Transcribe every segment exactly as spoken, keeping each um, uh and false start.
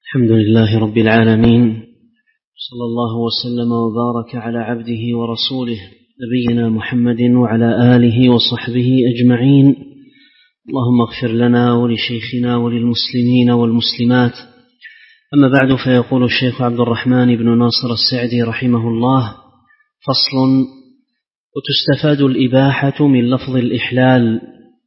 الحمد لله رب العالمين، صلى الله وسلم وبارك على عبده ورسوله نبينا محمد وعلى آله وصحبه أجمعين. اللهم اغفر لنا ولشيخنا وللمسلمين والمسلمات. أما بعد، فيقول الشيخ عبد الرحمن بن ناصر السعدي رحمه الله: فصل: وتستفاد الإباحة من لفظ الإحلال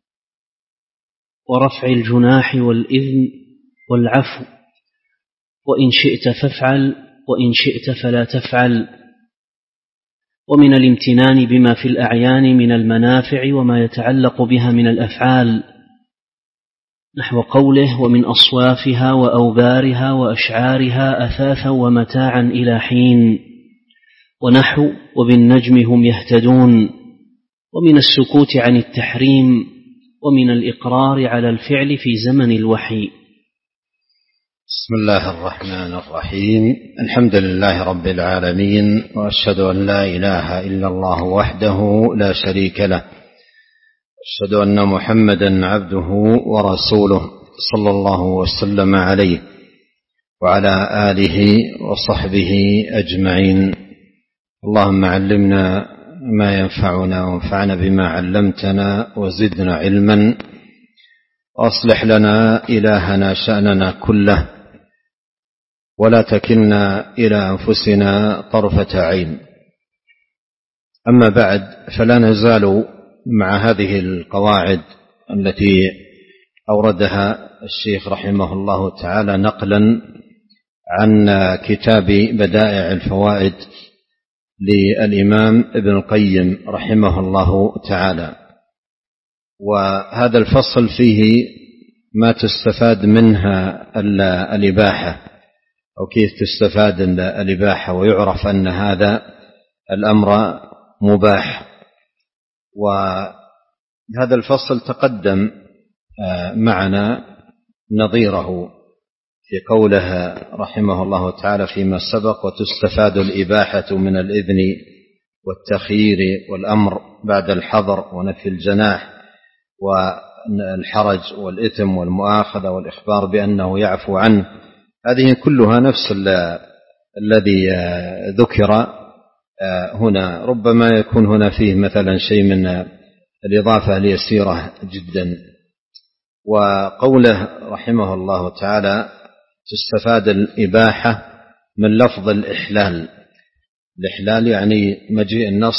ورفع الجناح والإذن والعفو، وإن شئت فافعل وإن شئت فلا تفعل، ومن الامتنان بما في الأعيان من المنافع وما يتعلق بها من الأفعال، نحو قوله: ومن أصوافها وأوبارها وأشعارها أثاثا ومتاعا إلى حين، ونحو: وبالنجم هم يهتدون، ومن السكوت عن التحريم، ومن الإقرار على الفعل في زمن الوحي. بسم الله الرحمن الرحيم. الحمد لله رب العالمين، وأشهد أن لا إله إلا الله وحده لا شريك له، أشهد أن محمدا عبده ورسوله صلى الله وسلم عليه وعلى آله وصحبه أجمعين. اللهم علمنا ما ينفعنا وانفعنا بما علمتنا وزدنا علما، وأصلح لنا إلهنا شأننا كله، ولا تكلنا إلى أنفسنا طرفة عين. أما بعد، فلا نزال مع هذه القواعد التي أوردها الشيخ رحمه الله تعالى نقلا عن كتاب بدائع الفوائد للإمام ابن القيم رحمه الله تعالى. وهذا الفصل فيه ما تستفاد منها الإباحة، أو كيف تستفاد الإباحة ويعرف أن هذا الأمر مباح. وهذا الفصل تقدم معنا نظيره في قوله رحمه الله تعالى فيما سبق: وتستفاد الإباحة من الإذن والتخيير والأمر بعد الحظر ونفي الجناح والحرج والإثم والمؤاخذة والإخبار بأنه يعفو عنه. هذه كلها نفس الذي ذكر هنا، ربما يكون هنا فيه مثلا شيء من الإضافة اليسيرة جدا. وقوله رحمه الله تعالى: تستفاد الإباحة من لفظ الإحلال. الإحلال يعني مجيء النص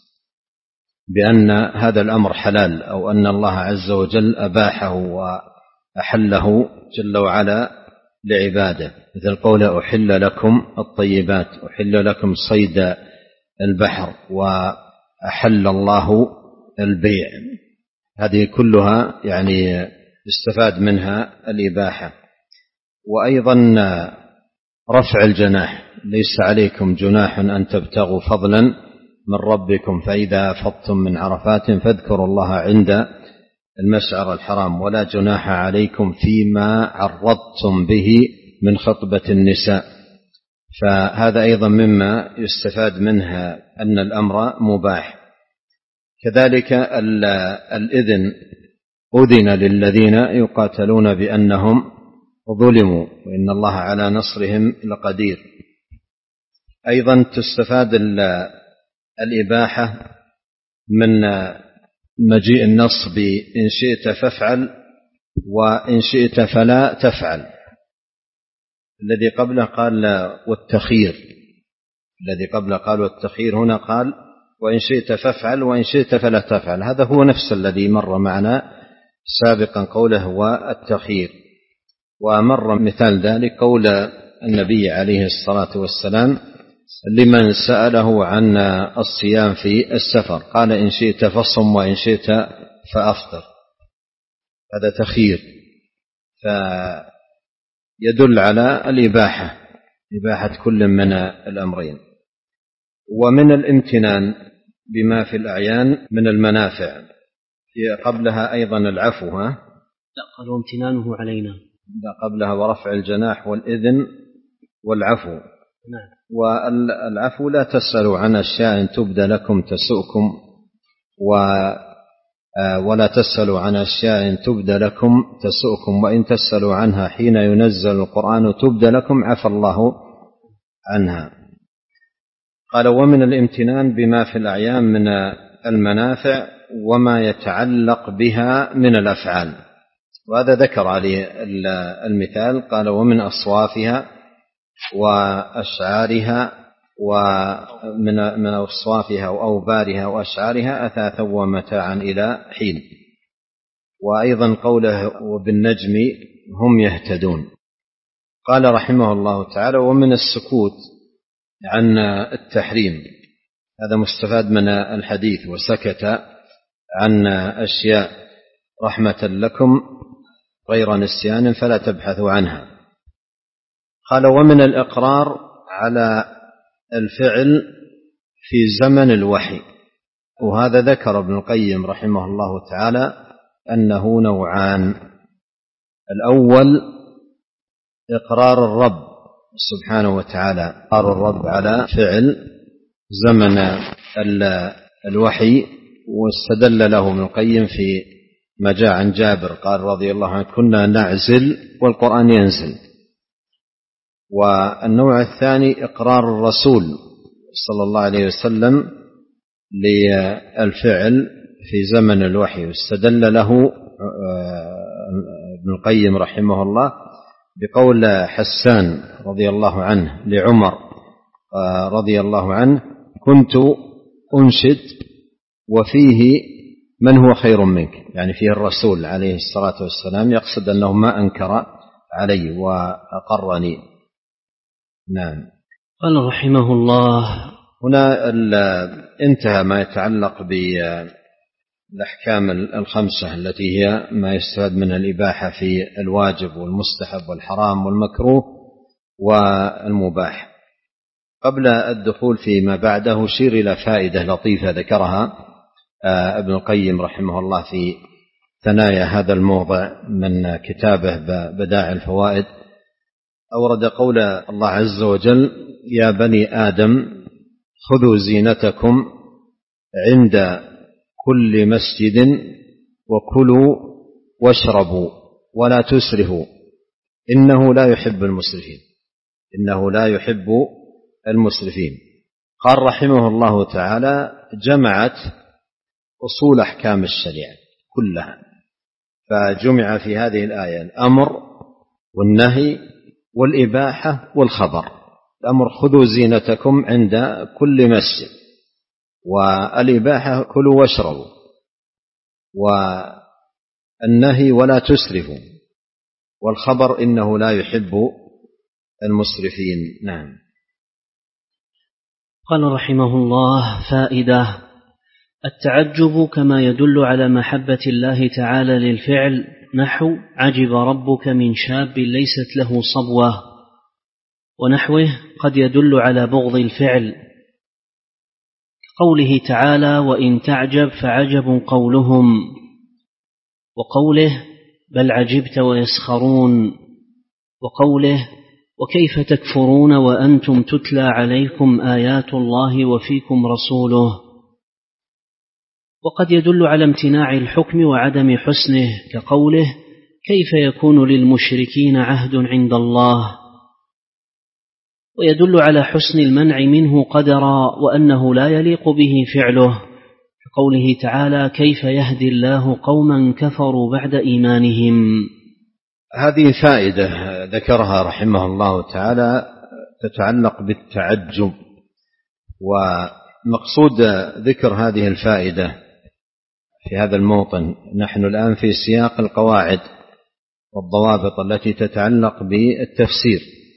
بأن هذا الأمر حلال، أو أن الله عز وجل أباحه وأحله جل وعلا لعباده، مثل قوله: أحل لكم الطيبات، أحل لكم صيد البحر، وأحل الله البيع. هذه كلها يعني استفاد منها الإباحة. وأيضا رفع الجناح: ليس عليكم جناح أن تبتغوا فضلا من ربكم فإذا أفضتم من عرفات فاذكروا الله عند المشعر الحرام، ولا جناح عليكم فيما عرضتم به من خطبة النساء. فهذا أيضا مما يستفاد منها أن الأمر مباح. كذلك الإذن: أذن للذين يقاتلون بأنهم ظلموا وإن الله على نصرهم لقدير. أيضا تستفاد الإباحة من مجيء النص بإن شئت فافعل وإن شئت فلا تفعل. الذي قبله قال والتخير، الذي قبله قال والتخير، هنا قال وإن شئت فافعل وإن شئت فلا تفعل. هذا هو نفس الذي مر معنا سابقا، قوله والتخير. ومر مثال ذلك قول النبي عليه الصلاة والسلام لمن سأله عن الصيام في السفر، قال إن شئت فصم وإن شئت فأفطر. هذا تخير، فيدل على الإباحة، إباحة كل من الأمرين. ومن الامتنان بما في الأعيان من المنافع، في قبلها أيضا العفو. ها؟ لا، قال وامتنانه علينا. لا، قبلها ورفع الجناح والإذن والعفو. نعم. والعفو: لا تسألوا عن أشياء تبدى لكم تسؤكم، ولا تسألوا عن أشياء تبد لكم تسؤكم وإن تسألوا عنها حين ينزل القرآن تبد لكم عفى الله عنها. قال ومن الامتنان بما في الأعيان من المنافع وما يتعلق بها من الأفعال، وهذا ذكر عليه المثال. قال ومن أصوافها وأشعارها ومن من أصوافها وأوبارها وأشعارها أثاثا ومتاعا إلى حين. وأيضا قوله وبالنجم هم يهتدون. قال رحمه الله تعالى ومن السكوت عن التحريم، هذا مستفاد من الحديث وسكت عن أشياء رحمة لكم غير نسيان فلا تبحثوا عنها. قال ومن الإقرار على الفعل في زمن الوحي، وهذا ذكر ابن القيم رحمه الله تعالى أنه نوعان. الأول إقرار الرب سبحانه وتعالى، إقرار الرب على فعل زمن الوحي، واستدل له ابن القيم في ما جاء عن جابر قال رضي الله عنه كنا نعزل والقرآن ينزل. والنوع الثاني إقرار الرسول صلى الله عليه وسلم للفعل في زمن الوحي، واستدل له ابن القيم رحمه الله بقول حسان رضي الله عنه لعمر رضي الله عنه كنت أنشد وفيه من هو خير منك، يعني فيه الرسول عليه الصلاة والسلام، يقصد أنه ما أنكر علي وأقرني. نعم. قال رحمه الله هنا انتهى ما يتعلق بالأحكام الخمسة التي هي ما يستفاد من الإباحة في الواجب والمستحب والحرام والمكروه والمباح. قبل الدخول فيما بعده أشير إلى فائدة لطيفة ذكرها ابن القيم رحمه الله في ثنايا هذا الموضع من كتابه بدائع الفوائد. أورد قول الله عز وجل يا بني آدم خذوا زينتكم عند كل مسجد وكلوا واشربوا ولا تسرفوا إنه لا يحب المسرفين إنه لا يحب المسرفين. قال رحمه الله تعالى جمعت أصول أحكام الشريعة كلها، فجمع في هذه الآية الأمر والنهي والإباحة والخبر. الأمر خذوا زينتكم عند كل مسجد، والإباحة كلوا واشربوا، والنهي ولا تسرفوا، والخبر إنه لا يحب المسرفين. نعم. قال رحمه الله فائدة: التعجب كما يدل على محبة الله تعالى للفعل، نحو عجب ربك من شاب ليست له صبوة، ونحوه قد يدل على بغض الفعل، قوله تعالى وإن تعجب فعجب قولهم، وقوله بل عجبت ويسخرون، وقوله وكيف تكفرون وأنتم تتلى عليكم آيات الله وفيكم رسوله. وقد يدل على امتناع الحكم وعدم حسنه، كقوله كيف يكون للمشركين عهد عند الله، ويدل على حسن المنع منه قدرا وأنه لا يليق به فعله، كقوله تعالى كيف يهدي الله قوما كفروا بعد إيمانهم. هذه فائدة ذكرها رحمه الله تعالى تتعلق بالتعجب، ومقصود ذكر هذه الفائدة في هذا الموطن نحن الآن في سياق القواعد والضوابط التي تتعلق بالتفسير،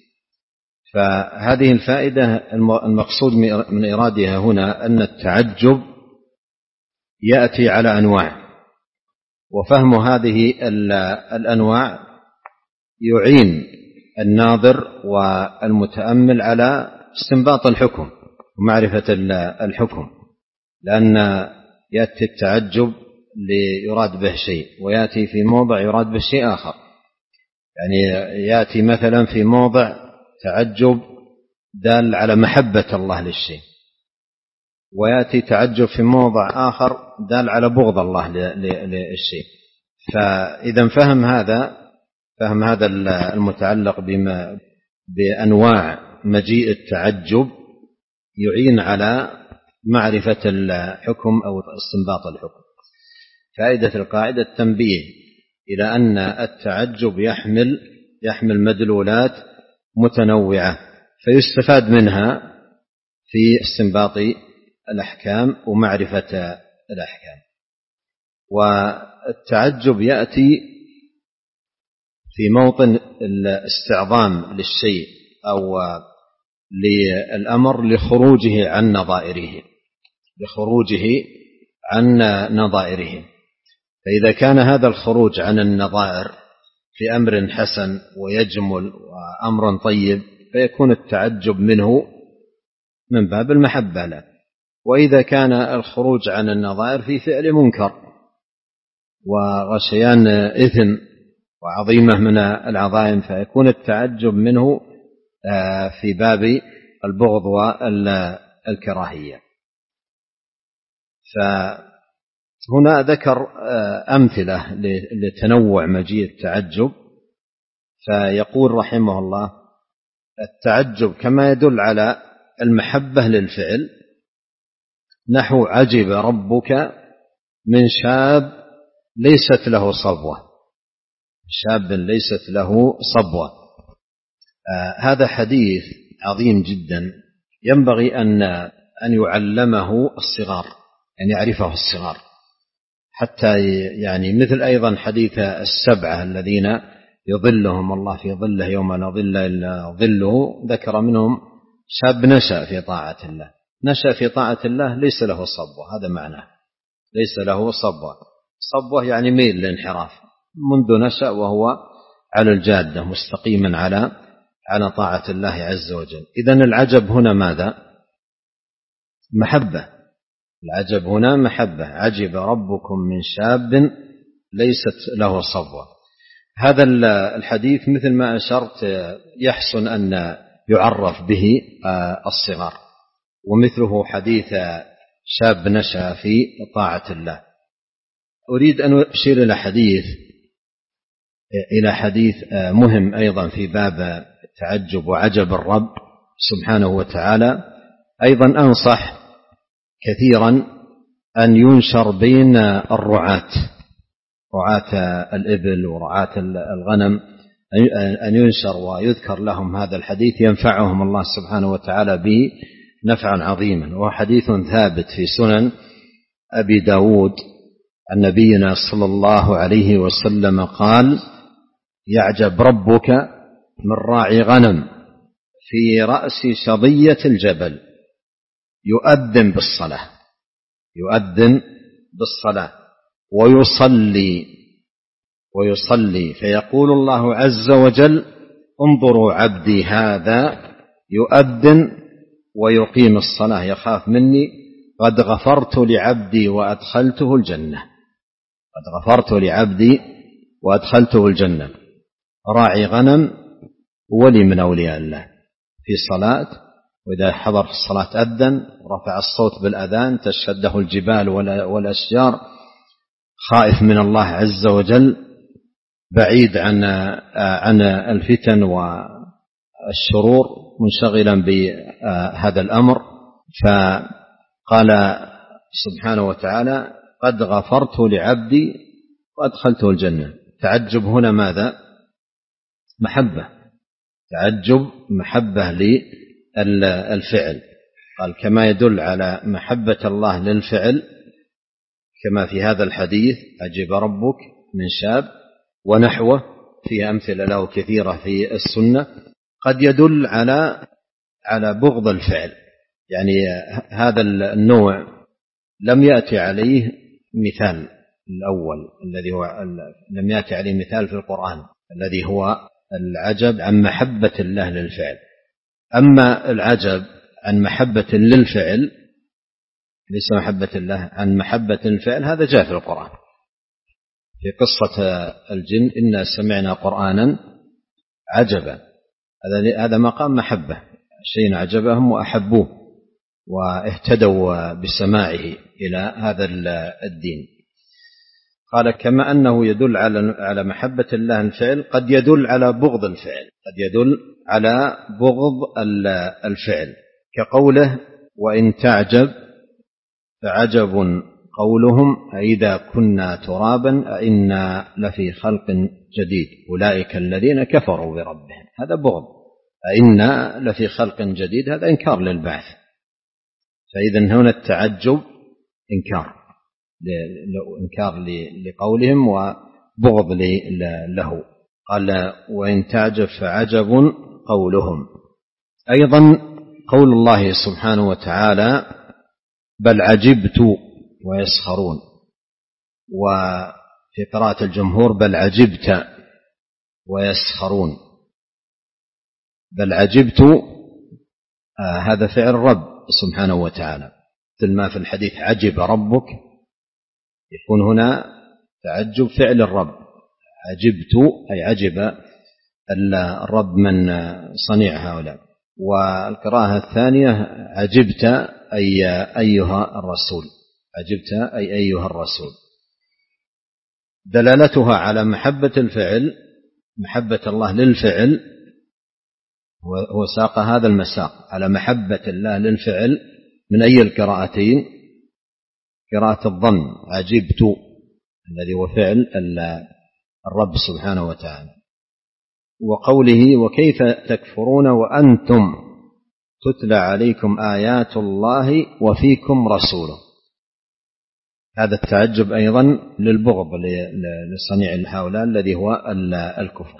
فهذه الفائدة المقصود من إرادها هنا أن التعجب يأتي على أنواع، وفهم هذه الأنواع يعين الناظر والمتأمل على استنباط الحكم ومعرفة الحكم، لأن يأتي التعجب ليراد به شيء ويأتي في موضع يراد به شيء آخر. يعني يأتي مثلا في موضع تعجب دال على محبة الله للشيء، ويأتي تعجب في موضع آخر دال على بغض الله للشيء. فإذا فهم هذا فهم هذا المتعلق بما بأنواع مجيء التعجب يعين على معرفة الحكم أو استنباط الحكم. فائدة القاعدة التنبيه إلى أن التعجب يحمل يحمل مدلولات متنوعة، فيستفاد منها في استنباط الأحكام ومعرفة الأحكام. والتعجب يأتي في موطن الاستعظام للشيء أو للأمر لخروجه عن نظائره لخروجه عن نظائره فإذا كان هذا الخروج عن النظائر في أمر حسن ويجمل وأمر طيب فيكون التعجب منه من باب المحبة له. وإذا كان الخروج عن النظائر في فعل منكر وغشيان إثم وعظيمة من العظائم فيكون التعجب منه في باب البغض والكراهية. فهنا ذكر أمثلة لتنوع مجيء التعجب، فيقول رحمه الله: التعجب كما يدل على المحبة للفعل نحو عجب ربك من شاب ليست له صبوة شاب ليست له صبوة. آه هذا حديث عظيم جدا ينبغي أن أن يعلمه الصغار، أن يعرفه الصغار، حتى يعني مثل أيضا حديث السبعة الذين يظلهم الله في ظله يوم لا ظل إلا ظله، ذكر منهم شاب نشأ في طاعة الله. نشأ في طاعة الله ليس له صبوة، هذا معناه، ليس له صبوة. صبوة يعني ميل للانحراف، منذ نشأ وهو على الجادة مستقيما على على طاعة الله عز وجل. إذن العجب هنا ماذا؟ محبة. العجب هنا محبة. عجب ربكم من شاب ليست له صبوة. هذا الحديث مثل ما أشرت يحسن أن يعرف به الصغار، ومثله حديث شاب نشأ في طاعة الله. أريد أن أشير إلى حديث إلى حديث مهم أيضا في باب التعجب وعجب الرب سبحانه وتعالى. أيضا أنصح كثيرا أن ينشر بين الرعاة، رعاة الإبل ورعاة الغنم، أن ينشر ويذكر لهم هذا الحديث ينفعهم الله سبحانه وتعالى به نفعا عظيما. وهو حديث ثابت في سنن أبي داود عن نبينا صلى الله عليه وسلم قال: يعجب ربك من راعي غنم في رأس شظية الجبل يؤذن بالصلاة يؤذن بالصلاة ويصلي ويصلي فيقول الله عز وجل: انظروا عبدي هذا يؤذن ويقيم الصلاة يخاف مني، قد غفرت لعبدي وأدخلته الجنة قد غفرت لعبدي وأدخلته الجنة. راعي غنم ولي من أولياء الله في صلاة، وإذا حضر في الصلاة أذن ورفع الصوت بالأذان تشهده الجبال والأشجار، خائف من الله عز وجل، بعيد عن عن الفتن والشرور، منشغلا بهذا الأمر. فقال سبحانه وتعالى: قد غفرت لعبدي وأدخلته الجنة. تعجب هنا ماذا؟ محبة. تعجب محبة للفعل. قال: كما يدل على محبة الله للفعل كما في هذا الحديث: عجب ربك من شاب، ونحوه فيه أمثلة له كثيرة في السنة، قد يدل على على بغض الفعل. يعني هذا النوع لم يأتي عليه مثال الأول الذي هو لم يأتي عليه مثال في القرآن الذي هو العجب عن محبة الله للفعل. أما العجب عن محبة للفعل ليس محبة الله، عن محبة الفعل، هذا جاء في القرآن في قصة الجن: إنا سمعنا قرآنا عجبا. هذا هذا مقام محبة، شيء عجبهم وأحبوه. واهتدوا بسماعه إلى هذا الدين. قال كما أنه يدل على محبة الله الفعل قد يدل على بغض الفعل، قد يدل على بغض الفعل، كقوله وإن تعجب فعجب قولهم أئذا كنا ترابا أئنا لفي خلق جديد أولئك الذين كفروا بربهم، هذا بغض، أئنا لفي خلق جديد هذا إنكار للبعث، فإذا هنا التعجب إنكار إنكار لقولهم وبغض له. قال وإن تعجب فعجب قولهم. أيضا قول الله سبحانه وتعالى بل عجبت ويسخرون، وفي قراءة الجمهور بل عجبت ويسخرون. بل عجبت آه هذا فعل الرب سبحانه وتعالى، مثل ما في الحديث عجب ربك، يكون هنا تعجب فعل الرب، عجبت أي عجب الرب من صنيع هؤلاء. والقراءة الثانية عجبت أي أيها الرسول، عجبت أي أيها الرسول، دلالتها على محبة الفعل، محبة الله للفعل، هو ساق هذا المساق على محبة الله للفعل من أي القراءتين؟ قراءة الظن عجبت الذي هو فعل الرب سبحانه وتعالى. وقوله وكيف تكفرون وأنتم تتلى عليكم آيات الله وفيكم رسوله، هذا التعجب أيضا للبغض لصنيع هؤلاء الذي هو الكفر.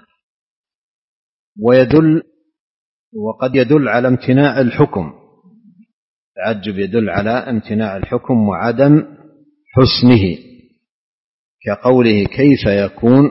ويدل وقد يدل على امتناع الحكم، التعجب يدل على امتناع الحكم وعدم حسنه، كقوله كيف يكون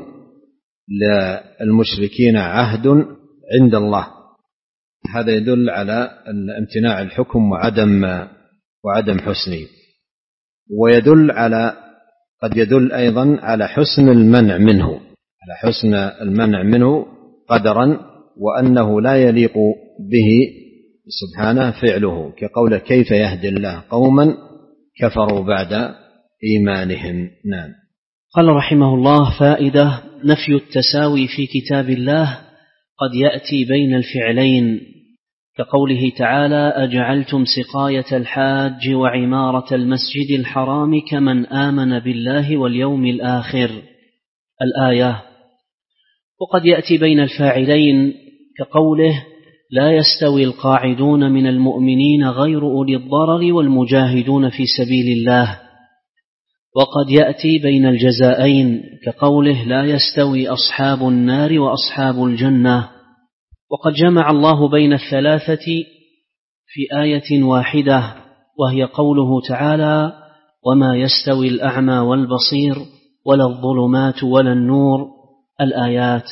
للمشركين عهد عند الله، هذا يدل على امتناع الحكم وعدم وعدم حسنه. ويدل على قد يدل أيضا على حسن المنع منه، على حسن المنع منه قدرا، وأنه لا يليق به سبحانه فعله، كقول كيف يهدي الله قوما كفروا بعد إيمانهم. نعم. قال رحمه الله فائدة: نفي التساوي في كتاب الله قد يأتي بين الفعلين، كقوله تعالى أجعلتم سقاية الحاج وعمارة المسجد الحرام كمن آمن بالله واليوم الآخر، الآية. وقد يأتي بين الفاعلين كقوله لا يستوي القاعدون من المؤمنين غير أولي الضرر والمجاهدون في سبيل الله. وقد يأتي بين الجزائين كقوله لا يستوي أصحاب النار وأصحاب الجنة. وقد جمع الله بين الثلاثة في آية واحدة، وهي قوله تعالى وما يستوي الأعمى والبصير ولا الظلمات ولا النور، الآيات.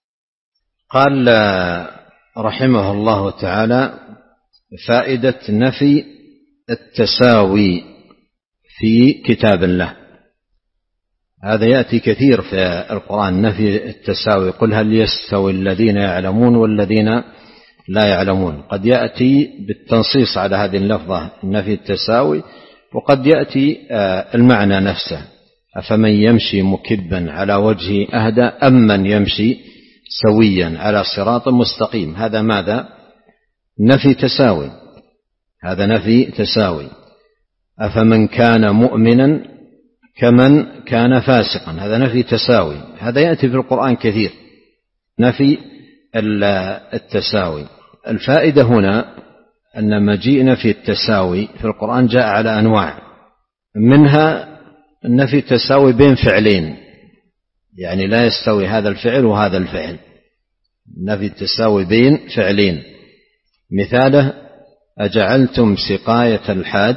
قال رحمه الله تعالى فائدة نفي التساوي في كتاب الله، هذا يأتي كثير في القرآن نفي التساوي، قل هل يستوي الذين يعلمون والذين لا يعلمون، قد يأتي بالتنصيص على هذه اللفظة نفي التساوي، وقد يأتي المعنى نفسه أفمن يمشي مكبا على وجهه أهدى أم من يمشي سويا على صراط مستقيم، هذا ماذا؟ نفي تساوي، هذا نفي تساوي. أفمن كان مؤمنا كمن كان فاسقا، هذا نفي تساوي، هذا يأتي في القرآن كثير نفي التساوي. الفائدة هنا أن مجيء نفي التساوي في القرآن جاء على أنواع، منها نفي التساوي بين فعلين، يعني لا يستوي هذا الفعل وهذا الفعل، نفي التساوي بين فعلين، مثاله أجعلتم سقاية الحاج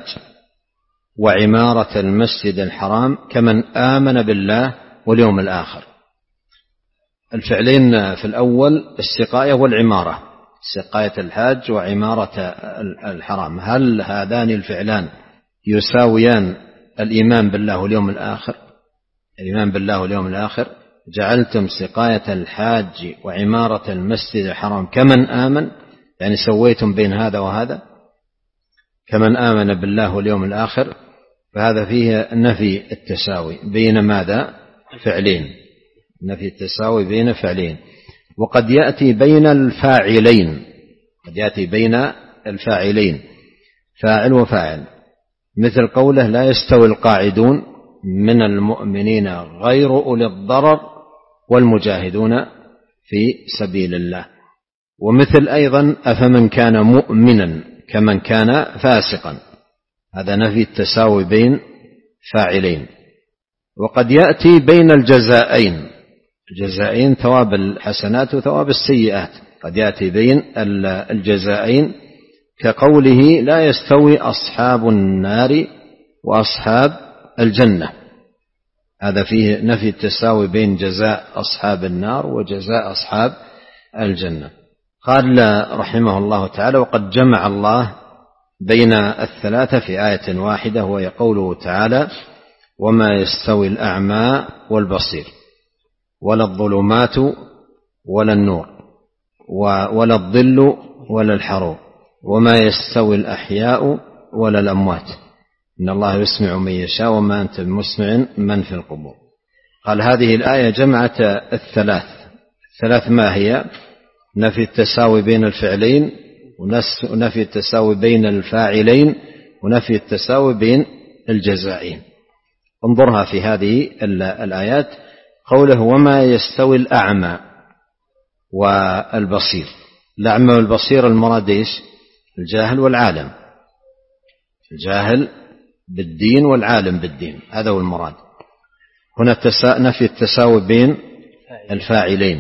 وعمارة المسجد الحرام كمن آمن بالله واليوم الآخر. الفعلين في الأول السقاية والعمارة، سقاية الحاج وعمارة الحرام، هل هذان الفعلان يساويان الإيمان بالله واليوم الآخر؟ الإيمان بالله واليوم الآخر، جعلتم سقاية الحاج وعمارة المسجد الحرام كمن آمن، يعني سويتم بين هذا وهذا؟ كمن آمن بالله واليوم الآخر، فهذا فيه نفي التساوي بين ماذا؟ فعلين، نفي التساوي بين فعلين. وقد يأتي بين الفاعلين، قد يأتي بين الفاعلين فاعل وفاعل، مثل قوله لا يستوي القاعدون من المؤمنين غير أولي الضرر والمجاهدون في سبيل الله. ومثل أيضا أفمن كان مؤمنا كمن كان فاسقا، هذا نفي التساوي بين فاعلين. وقد يأتي بين الجزائين، الجزائين ثواب الحسنات وثواب السيئات، قد يأتي بين الجزائين كقوله لا يستوي أصحاب النار وأصحاب الجنة، هذا فيه نفي التساوي بين جزاء أصحاب النار وجزاء أصحاب الجنة. قال رحمه الله تعالى وقد جمع الله بين الثلاثة في آية واحدة، وهي قوله تعالى وما يستوي الأعمى والبصير ولا الظلمات ولا النور ولا الظل ولا الحرور وما يستوي الأحياء ولا الأموات إن الله يسمع من يشاء وما أنت بمسمع من في القبور. قال هذه الآية جمعت الثلاث. الثلاث ما هي؟ نفي التساوي بين الفعلين، ونفي التساوي بين الفاعلين، ونفي التساوي بين الجزائين. انظرها في هذه الآيات، قوله وما يستوي الأعمى والبصير. الأعمى والبصير المراد ايش؟ الجاهل والعالم، الجاهل بالدين والعالم بالدين، هذا هو المراد. هنا نفي التساوي بين الفاعلين،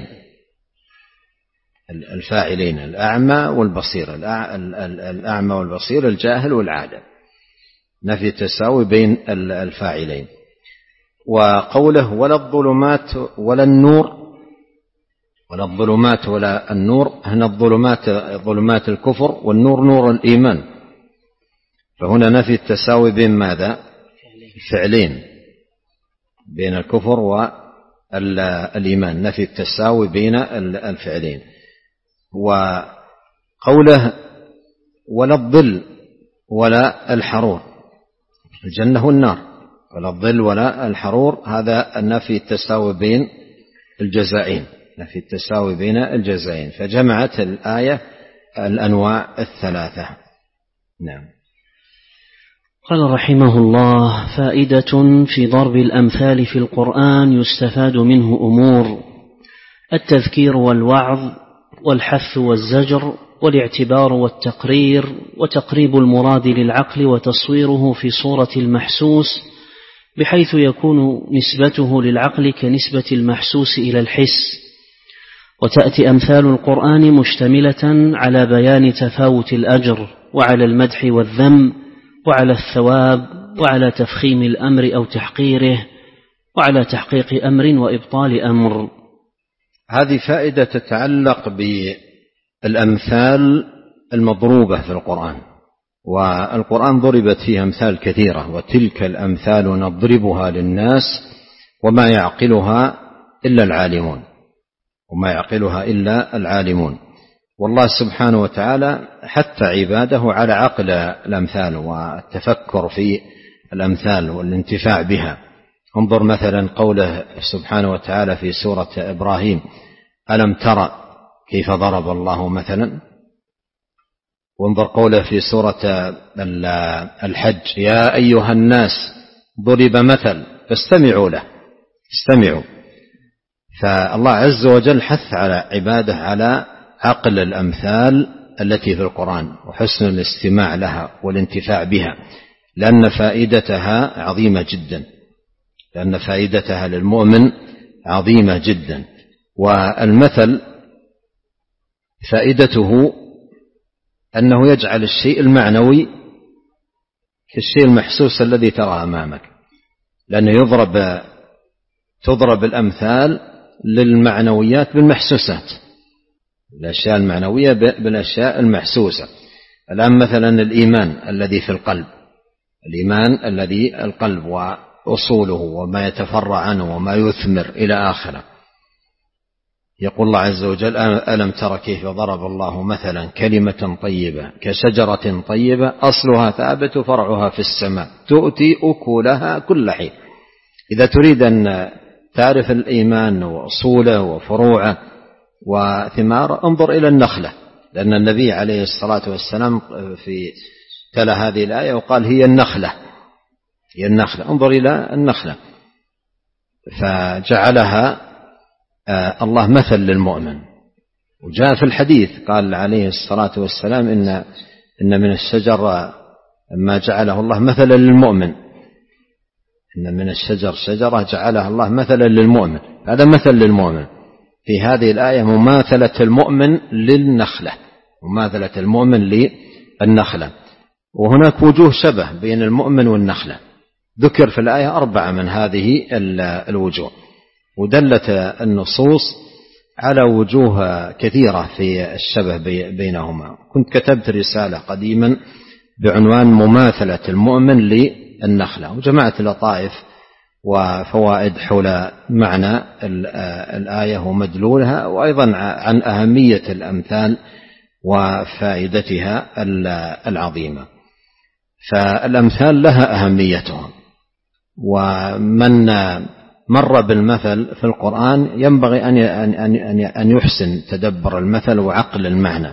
الفاعلين الأعمى والبصير، الأعمى والبصير الجاهل والعالم، نفي التساوي بين الفاعلين. وقوله ولا الظلمات ولا النور، ولا الظلمات ولا النور، هنا الظلمات ظلمات الكفر والنور نور الإيمان، فهنا نفي التساوي بين ماذا؟ فعلين، بين الكفر والإيمان، نفي التساوي بين الفعلين. وقوله ولا الظل ولا الحرور، الجنة والنار، ولا الظل ولا الحرور، هذا نفي التساوي بين الجزائين، نفي التساوي بين الجزائين، فجمعت الآية الأنواع الثلاثة. نعم. قال رحمه الله فائدة في ضرب الأمثال في القرآن يستفاد منه أمور: التذكير والوعظ والحث والزجر والاعتبار والتقرير وتقريب المراد للعقل وتصويره في صورة المحسوس بحيث يكون نسبته للعقل كنسبة المحسوس إلى الحس. وتأتي أمثال القرآن مشتملة على بيان تفاوت الأجر وعلى المدح والذم وعلى الثواب وعلى تفخيم الأمر أو تحقيره وعلى تحقيق أمر وإبطال أمر. هذه فائدة تتعلق بالأمثال المضروبة في القرآن، والقرآن ضربت فيها أمثال كثيرة، وتلك الأمثال نضربها للناس وما يعقلها إلا العالمون، وما يعقلها إلا العالمون. والله سبحانه وتعالى حث عباده على عقل الأمثال والتفكر في الأمثال والانتفاع بها. انظر مثلا قوله سبحانه وتعالى في سورة إبراهيم: ألم ترى كيف ضرب الله مثلا. وانظر قوله في سورة الحج: يا أيها الناس ضرب مثل فاستمعوا له، استمعوا. فالله عز وجل حث على عباده على عقل الأمثال التي في القرآن وحسن الاستماع لها والانتفاع بها، لأن فائدتها عظيمة جدا، لأن فائدتها للمؤمن عظيمة جدا. والمثل فائدته أنه يجعل الشيء المعنوي كالشيء المحسوس الذي ترى أمامك، لأنه يضرب تضرب الأمثال للمعنويات بالمحسوسات، الأشياء المعنوية بالأشياء المحسوسة. الآن مثلا الإيمان الذي في القلب، الإيمان الذي القلب وأصوله وما يتفرع عنه وما يثمر إلى آخره، يقول الله عز وجل: ألم تر كيف ضرب الله مثلا كلمة طيبة كشجرة طيبة أصلها ثابت فرعها في السماء تؤتي أكلها كل حين. إذا تريد أن تعرف الإيمان وأصوله وفروعه وثماره انظر إلى النخلة، لأن النبي عليه الصلاة والسلام في تلا هذه الآية وقال: هي النخلة هي النخلة انظر إلى النخلة، فجعلها الله مثل للمؤمن. وجاء في الحديث قال عليه الصلاة والسلام: إن إن من الشجر ما جعله الله مثلا للمؤمن، إن من الشجر شجرة جعلها الله مثلا للمؤمن. هذا مثل للمؤمن. في هذه الآية مماثلة المؤمن للنخلة، مماثلة المؤمن للنخلة. وهناك وجوه شبه بين المؤمن والنخلة، ذكر في الآية أربعة من هذه الوجوه، ودلت النصوص على وجوه كثيرة في الشبه بينهما. كنت كتبت رسالة قديما بعنوان مماثلة المؤمن للنخلة، وجمعت لطائف وفوائد حول معنى الآية ومدلولها، وأيضا عن أهمية الأمثال وفائدتها العظيمة. فالأمثال لها أهميتها، ومن مر بالمثل في القرآن ينبغي أن يحسن تدبر المثل وعقل المعنى.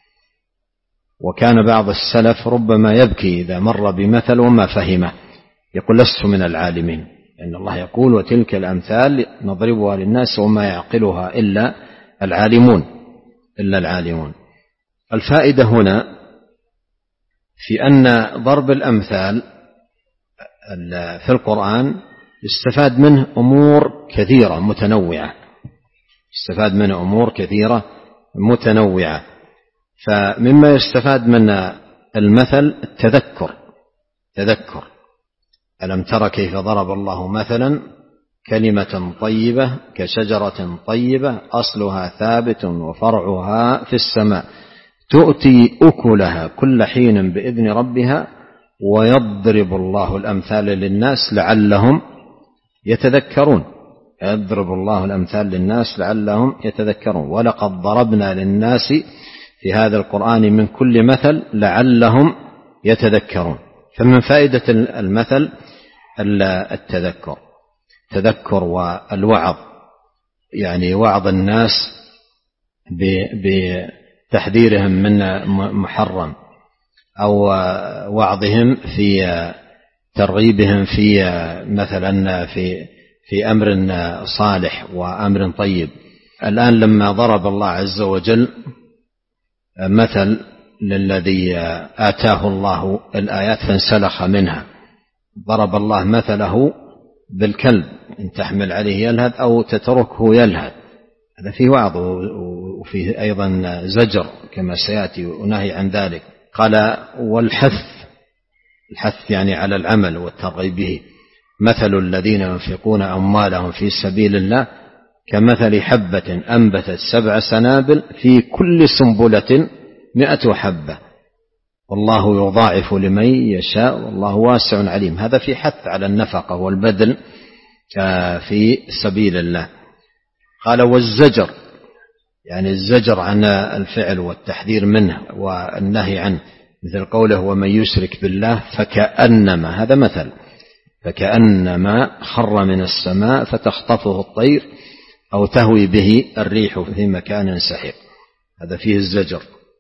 وكان بعض السلف ربما يبكي إذا مر بمثل وما فهمه، يقول: لست من العالمين، لأن الله يقول: وتلك الأمثال نضربها للناس وما يعقلها إلا العالمون إلا العالمون. الفائدة هنا في أن ضرب الأمثال في القرآن يستفاد منه أمور كثيرة متنوعة، يستفاد منه أمور كثيرة متنوعة. فمما يستفاد من المثل التذكر، تذكر. ألم تر كيف ضرب الله مثلا كلمة طيبة كشجرة طيبة أصلها ثابت وفرعها في السماء تؤتي أكلها كل حين بإذن ربها ويضرب الله الأمثال للناس لعلهم يتذكرون. يضرب الله الأمثال للناس لعلهم يتذكرون. ولقد ضربنا للناس في هذا القرآن من كل مثل لعلهم يتذكرون. فمن فائدة المثل التذكر، تذكر والوعظ، يعني وعظ الناس بتحذيرهم من محرم، أو وعظهم في ترغيبهم في مثلا في في أمر صالح وأمر طيب. الآن لما ضرب الله عز وجل مثل للذي آتاه الله الآيات فانسلخ منها، ضرب الله مثله بالكلب إن تحمل عليه يلهث أو تتركه يلهث. هذا فيه وعظ وفيه أيضا زجر كما سيأتي ونهي عن ذلك. قال: والحث، الحث يعني على العمل والترغيب به. مثل الذين ينفقون أموالهم في سبيل الله كمثل حبة أنبتت سبع سنابل في كل سنبلة مئة حبة والله يضاعف لمن يشاء والله واسع عليم. هذا في حث على النفقة والبذل في سبيل الله. قال: والزجر، يعني الزجر عن الفعل والتحذير منه والنهي عنه، مثل قوله: ومن يشرك بالله فكأنما، هذا مثل، فكأنما خر من السماء فتخطفه الطير أو تهوي به الريح في مكان سحيق. هذا فيه الزجر.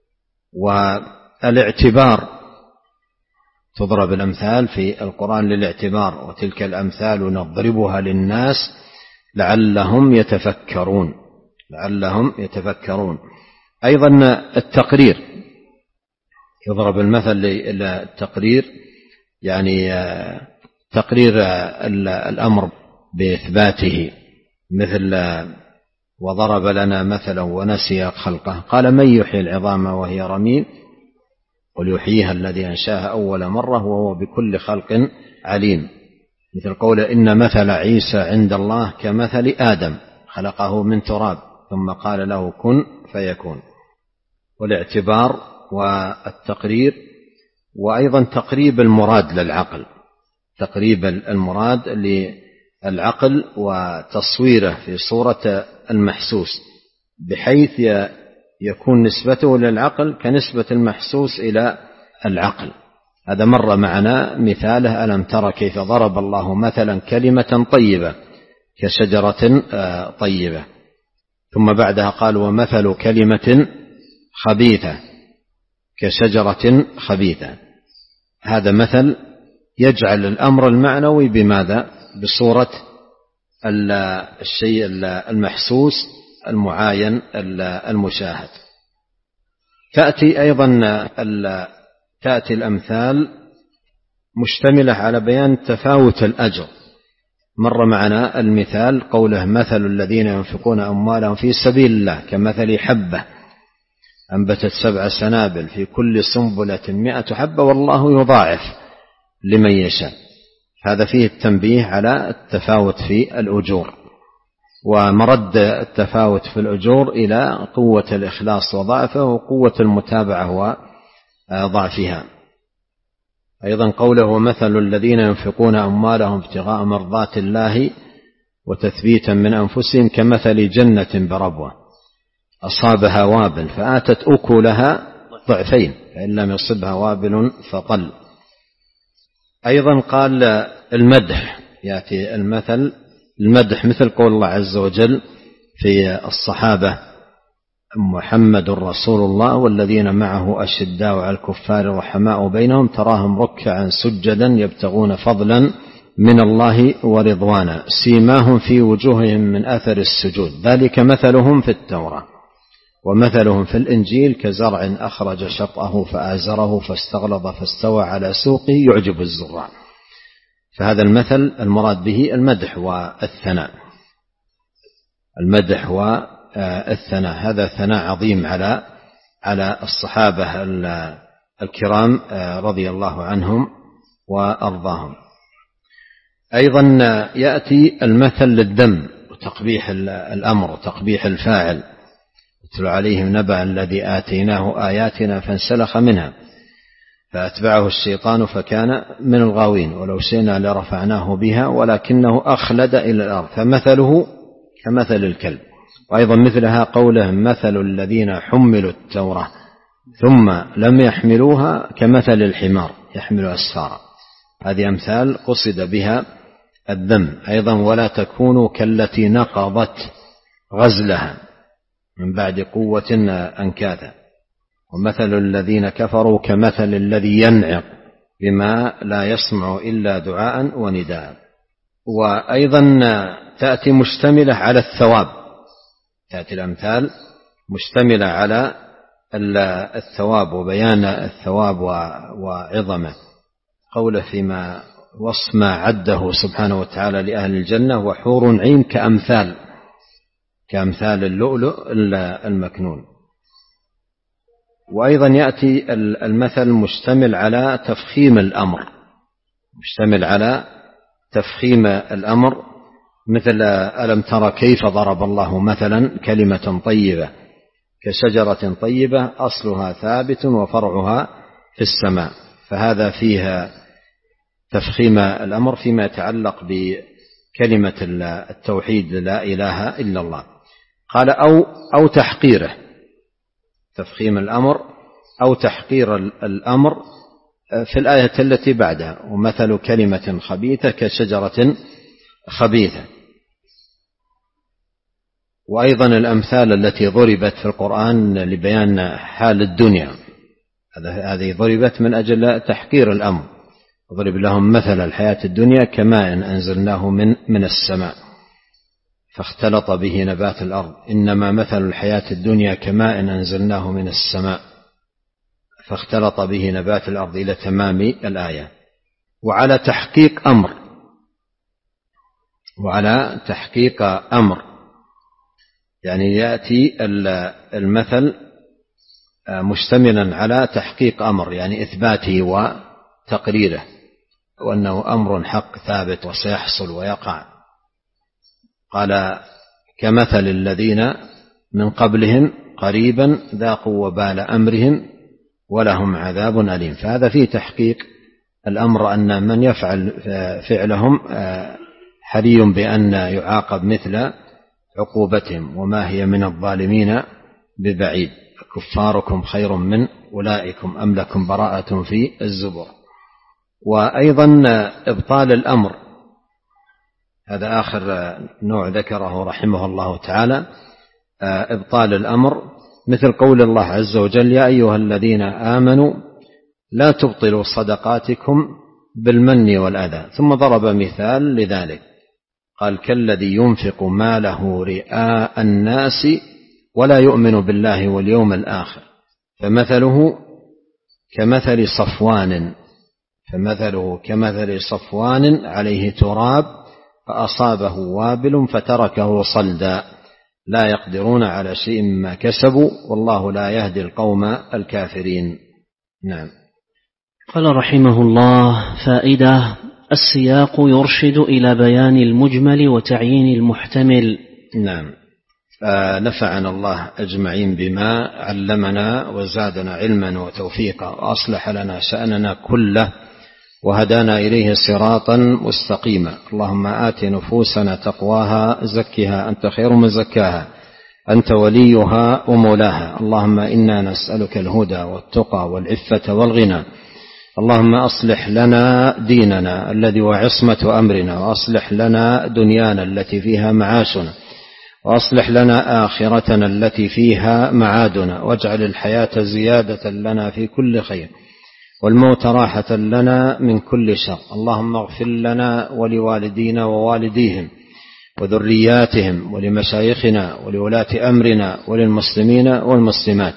والاعتبار، تضرب الأمثال في القرآن للاعتبار. وتلك الأمثال نضربها للناس لعلهم يتفكرون، لعلهم يتفكرون. أيضا التقرير، يضرب المثل للتقرير، يعني تقرير الأمر بإثباته، مثل وضرب لنا مثلا ونسي خلقه قال: من يحيي العظام وهي رميم قل يحييها الذي أنشاها أول مرة وهو بكل خلق عليم. مثل قول: إن مثل عيسى عند الله كمثل آدم خلقه من تراب ثم قال له كن فيكون. والاعتبار والتقرير، وأيضا تقريب المراد للعقل، تقريب المراد للعقل وتصويره في صورة المحسوس. بحيث يكون نسبته للعقل كنسبة المحسوس إلى العقل. هذا مر معنا مثاله: ألم تر كيف ضرب الله مثلا كلمة طيبة كشجرة طيبة، ثم بعدها قال: ومثل كلمة خبيثة كشجرة خبيثة. هذا مثل يجعل الأمر المعنوي بماذا؟ بصورة الشيء المحسوس المعاين المشاهد. تأتي أيضا تأتي الأمثال مشتملة على بيان تفاوت الأجر. مر معنا المثال قوله: مثل الذين ينفقون أموالهم في سبيل الله كمثل حبة أنبتت سبع سنابل في كل سنبلة مئة حبة والله يضاعف لمن يشاء. هذا فيه التنبيه على التفاوت في الأجور، ومرد التفاوت في الأجور إلى قوة الإخلاص وضعفه وقوة المتابعة وضعفها. أيضا قوله: ومثل الذين ينفقون أموالهم ابتغاء مرضات الله وتثبيتا من أنفسهم كمثل جنة بربوة أصابها وابل فآتت أكلها ضعفين فإن لم يصبها وابل فطل. أيضا قال المدح، يأتي المثل المدح مثل قول الله عز وجل في الصحابة: محمد رسول الله والذين معه أشداء على الكفار رحماء بينهم تراهم ركعا سجدا يبتغون فضلا من الله ورضوانا سيماهم في وجوههم من أثر السجود ذلك مثلهم في التوراة ومثلهم في الإنجيل كزرع أخرج شطأه فآزره فاستغلظ فاستوى على سوقه يعجب الزراع. فهذا المثل المراد به المدح والثناء، المدح والثناء. هذا ثناء عظيم على على الصحابة الكرام رضي الله عنهم وأرضاهم. أيضا يأتي المثل للذم وتقبيح الأمر وتقبيح الفاعل: اتل عليهم نبأ الذي آتيناه آياتنا فانسلخ منها فأتبعه الشيطان فكان من الغاوين ولو شئنا لرفعناه بها ولكنه أخلد إلى الأرض فمثله كمثل الكلب. وأيضا مثلها قوله: مثل الذين حملوا التوراة ثم لم يحملوها كمثل الحمار يحمل أسفارا. هذه أمثال قصد بها الذم. أيضا: ولا تكونوا كالتي نقضت غزلها من بعد قوة أنكاثا ومثل الذين كفروا كمثل الذي ينعق بما لا يسمع إلا دعاء ونداء. وأيضا تأتي مشتملة على الثواب، تأتي الأمثال مشتملة على الثواب وبيان الثواب وعظمه. قوله فيما وصف ما عده سبحانه وتعالى لأهل الجنة: وحور عين كأمثال كأمثال اللؤلؤ المكنون. وأيضا يأتي المثل مشتمل على تفخيم الأمر، مشتمل على تفخيم الأمر مثل: ألم تر كيف ضرب الله مثلا كلمة طيبة كشجرة طيبة أصلها ثابت وفرعها في السماء. فهذا فيها تفخيم الأمر فيما يتعلق بكلمة التوحيد لا إله إلا الله. قال: أو, أو تحقيره، تفخيم الأمر أو تحقير الأمر في الآية التي بعدها: ومثل كلمة خبيثة كشجرة خبيثة. وأيضا الأمثال التي ضربت في القرآن لبيان حال الدنيا هذه ضربت من أجل تحقير الأمر. ضرب لهم مثل الحياة الدنيا كماء أنزلناه من, من السماء فاختلط به نبات الأرض إنما مثل الحياة الدنيا كماء أنزلناه من السماء فاختلط به نبات الأرض إلى تمام الآية. وعلى تحقيق أمر وعلى تحقيق أمر يعني يأتي المثل مشتملا على تحقيق أمر يعني إثباته وتقريره وأنه أمر حق ثابت وسيحصل ويقع. قال: كمثل الذين من قبلهم قريبا ذاقوا وبال أمرهم ولهم عذاب أليم. فهذا فيه تحقيق الأمر أن من يفعل فعلهم حري بأن يعاقب مثل عقوبتهم وما هي من الظالمين ببعيد. كفاركم خير من أولئكم أم لكم براءة في الزبر. وأيضا إبطال الأمر، هذا آخر نوع ذكره رحمه الله تعالى، إبطال الأمر، مثل قول الله عز وجل: يا أيها الذين آمنوا لا تبطلوا صدقاتكم بالمن والأذى، ثم ضرب مثال لذلك قال: كالذي ينفق ماله رئاء الناس ولا يؤمن بالله واليوم الآخر فمثله كمثل صفوان فمثله كمثل صفوان عليه تراب فأصابه وابل فتركه صلدا لا يقدرون على شيء مما كسبوا والله لا يهدي القوم الكافرين. نعم. قال رحمه الله: فائدة: السياق يرشد إلى بيان المجمل وتعيين المحتمل. نعم. نفعنا الله أجمعين بما علمنا وزادنا علما وتوفيقا وأصلح لنا شأننا كله وهدانا إليه صراطا مستقيما. اللهم آت نفوسنا تقواها زكها أنت خير من زكاها أنت وليها ومولاها. اللهم إنا نسألك الهدى والتقى والعفة والغنى. اللهم أصلح لنا ديننا الذي هو عصمة أمرنا، وأصلح لنا دنيانا التي فيها معاشنا، وأصلح لنا آخرتنا التي فيها معادنا، واجعل الحياة زيادة لنا في كل خير والموت راحة لنا من كل شر. اللهم اغفر لنا ولوالدينا ووالديهم وذرياتهم ولمشايخنا ولولاة أمرنا وللمسلمين والمسلمات.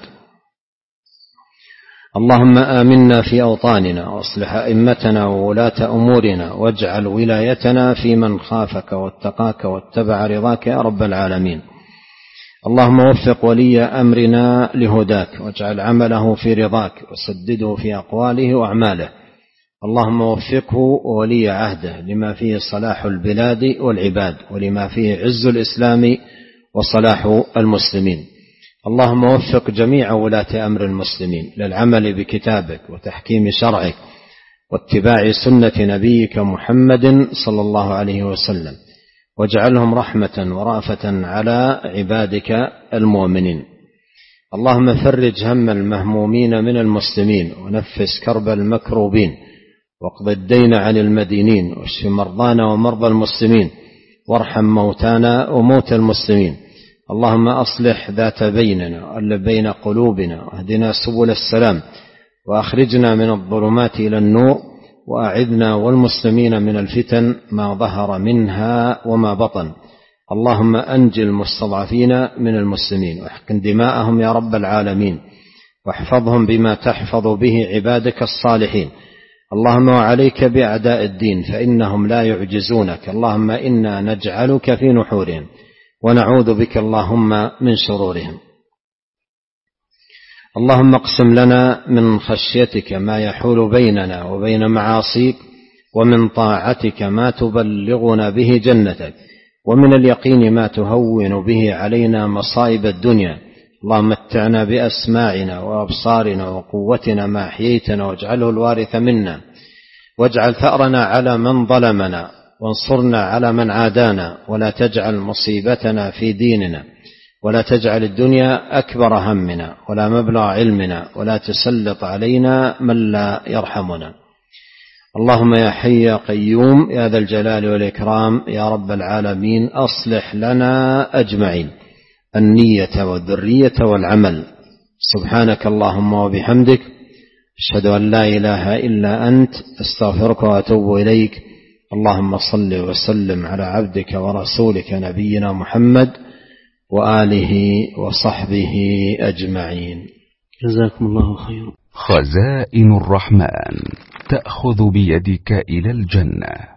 اللهم آمنا في أوطاننا واصلح أئمتنا وولاة أمورنا واجعل ولايتنا في من خافك واتقاك واتبع رضاك يا رب العالمين. اللهم وفق ولي أمرنا لهداك واجعل عمله في رضاك وسدده في أقواله وأعماله. اللهم وفقه وولي عهده لما فيه صلاح البلاد والعباد ولما فيه عز الإسلام وصلاح المسلمين. اللهم وفق جميع ولاة أمر المسلمين للعمل بكتابك وتحكيم شرعك واتباع سنة نبيك محمد صلى الله عليه وسلم، واجعلهم رحمة ورافة على عبادك المؤمنين. اللهم فرج هم المهمومين من المسلمين ونفس كرب المكروبين واقض الدين عن المدينين واشف مرضانا ومرضى المسلمين وارحم موتانا وموتى المسلمين. اللهم أصلح ذات بيننا وألف بين قلوبنا واهدنا سبل السلام وأخرجنا من الظلمات إلى النور وأعذنا والمسلمين من الفتن ما ظهر منها وما بطن. اللهم أنجِ المستضعفين من المسلمين واحقن دماءهم يا رب العالمين واحفظهم بما تحفظ به عبادك الصالحين. اللهم وعليك بأعداء الدين فإنهم لا يعجزونك. اللهم إنا نجعلك في نحورهم ونعوذ بك اللهم من شرورهم. اللهم اقسم لنا من خشيتك ما يحول بيننا وبين معاصيك ومن طاعتك ما تبلغنا به جنتك ومن اليقين ما تهون به علينا مصائب الدنيا. اللهم متعنا بأسماعنا وأبصارنا وقوتنا ما أحييتنا واجعله الوارث منا واجعل ثأرنا على من ظلمنا وانصرنا على من عادانا ولا تجعل مصيبتنا في ديننا ولا تجعل الدنيا أكبر همنا ولا مبلغ علمنا ولا تسلط علينا من لا يرحمنا. اللهم يا حي يا قيوم يا ذا الجلال والإكرام يا رب العالمين أصلح لنا أجمعين النية والذرية والعمل. سبحانك اللهم وبحمدك أشهد أن لا إله إلا أنت أستغفرك وأتوب إليك. اللهم صل وسلم على عبدك ورسولك نبينا محمد وآله وصحبه أجمعين. جزاكم الله خيرا. خزائن الرحمن تأخذ بيدك إلى الجنة.